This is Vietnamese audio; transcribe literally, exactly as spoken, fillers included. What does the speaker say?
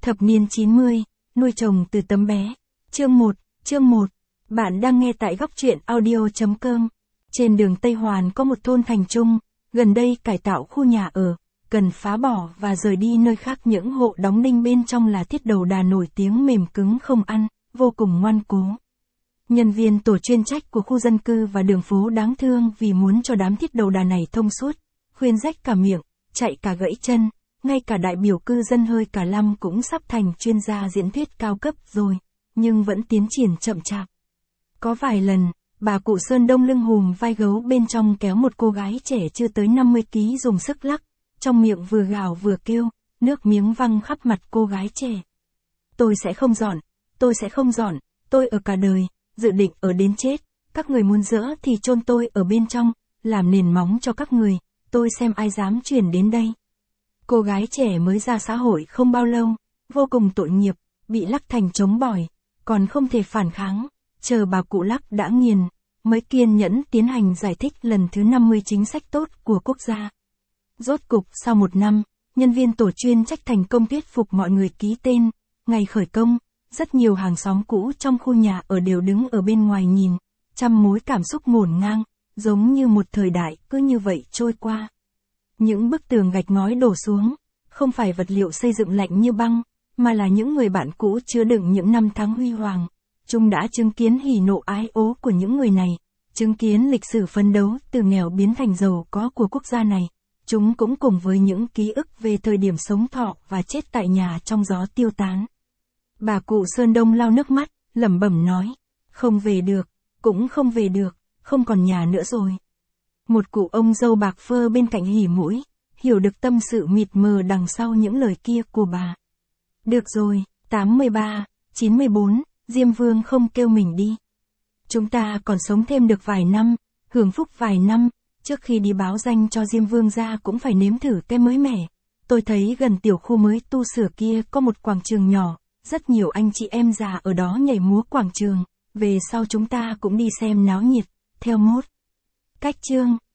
Thập niên chín mươi, nuôi chồng từ tấm bé. Chương một, chương một. Bạn đang nghe tại góc truyện audio chấm com. Trên đường Tây Hoàn có một thôn thành trung, gần đây cải tạo khu nhà ở, cần phá bỏ và rời đi nơi khác. Những hộ đóng đinh bên trong là thiết đầu đà nổi tiếng mềm cứng không ăn, vô cùng ngoan cố. Nhân viên tổ chuyên trách của khu dân cư và đường phố đáng thương vì muốn cho đám thiết đầu đà này thông suốt, khuyên rách cả miệng, chạy cả gãy chân, ngay cả đại biểu cư dân hơi cả lăm cũng sắp thành chuyên gia diễn thuyết cao cấp rồi, nhưng vẫn tiến triển chậm chạp. Có vài lần, bà cụ Sơn Đông lưng hùm vai gấu bên trong kéo một cô gái trẻ chưa tới năm mươi ki lô gam dùng sức lắc, trong miệng vừa gào vừa kêu, nước miếng văng khắp mặt cô gái trẻ. Tôi sẽ không dọn, tôi sẽ không dọn, tôi ở cả đời, dự định ở đến chết, các người muốn dỡ thì chôn tôi ở bên trong, làm nền móng cho các người, tôi xem ai dám chuyển đến đây. Cô gái trẻ mới ra xã hội không bao lâu, vô cùng tội nghiệp, bị lắc thành trống bỏi, còn không thể phản kháng, chờ bà cụ lắc đã nghiền, mới kiên nhẫn tiến hành giải thích lần thứ năm mươi chính sách tốt của quốc gia. Rốt cục sau một năm, nhân viên tổ chuyên trách thành công thuyết phục mọi người ký tên, ngày khởi công, rất nhiều hàng xóm cũ trong khu nhà ở đều đứng ở bên ngoài nhìn, trăm mối cảm xúc ngổn ngang, giống như một thời đại cứ như vậy trôi qua. Những bức tường gạch ngói đổ xuống, không phải vật liệu xây dựng lạnh như băng, mà là những người bạn cũ chứa đựng những năm tháng huy hoàng. Chúng đã chứng kiến hỉ nộ ái ố của những người này, chứng kiến lịch sử phấn đấu từ nghèo biến thành giàu có của quốc gia này. Chúng cũng cùng với những ký ức về thời điểm sống thọ và chết tại nhà trong gió tiêu tán. Bà cụ Sơn Đông lau nước mắt, lẩm bẩm nói, không về được, cũng không về được, không còn nhà nữa rồi. Một cụ ông dâu bạc phơ bên cạnh hỉ mũi, hiểu được tâm sự mịt mờ đằng sau những lời kia của bà. Được rồi, tám mươi ba, chín mươi bốn, Diêm Vương không kêu mình đi. Chúng ta còn sống thêm được vài năm, hưởng phúc vài năm, trước khi đi báo danh cho Diêm Vương ra cũng phải nếm thử cái mới mẻ. Tôi thấy gần tiểu khu mới tu sửa kia có một quảng trường nhỏ, rất nhiều anh chị em già ở đó nhảy múa quảng trường, về sau chúng ta cũng đi xem náo nhiệt, theo mốt. Cách chương,